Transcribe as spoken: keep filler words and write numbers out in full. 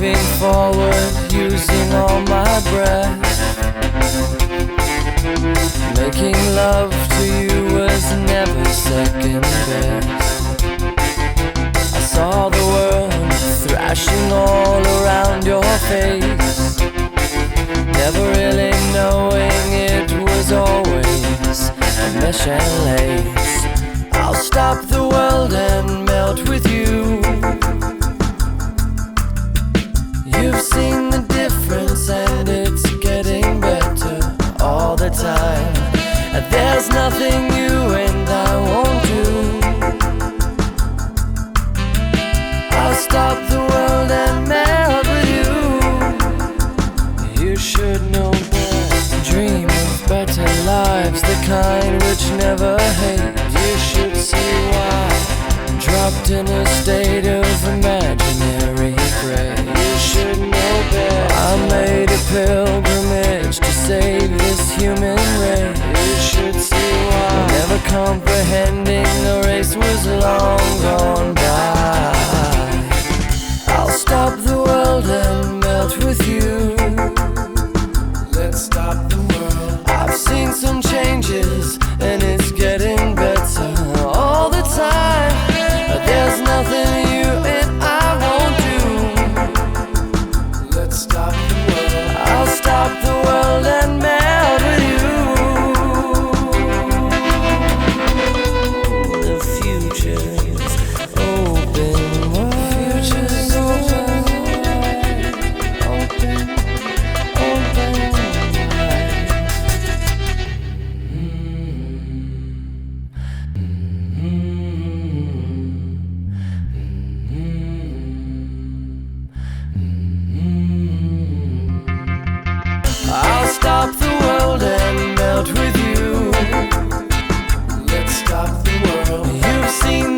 moving forward, using all my breath. Making love to you was never second best. I saw the world thrashing all around your face, never really knowing it was always a mesh and lace. I'll stop the world and melt with you. You've seen the difference and it's getting better all the time. There's nothing you and I won't do. I'll stop the world and melt with you. You should know better. Dream of better lives, the kind which never hate. You should see why. Dropped in a state of imaginary gray. You should know better. I made a pilgrimage to save this human race. You should see why. Never comprehending the race was long gone by. I'll stop the world and melt with you. Let's stop the world. I've seen some changes and it's getting better all the time. There's nothing you and I won't do. Let's stop the world. I'll stop the world and melt with you. The future's open wide. Future's open wide. Open, open wide. I'll stop the world and melt with you. Let's stop the world. You've seen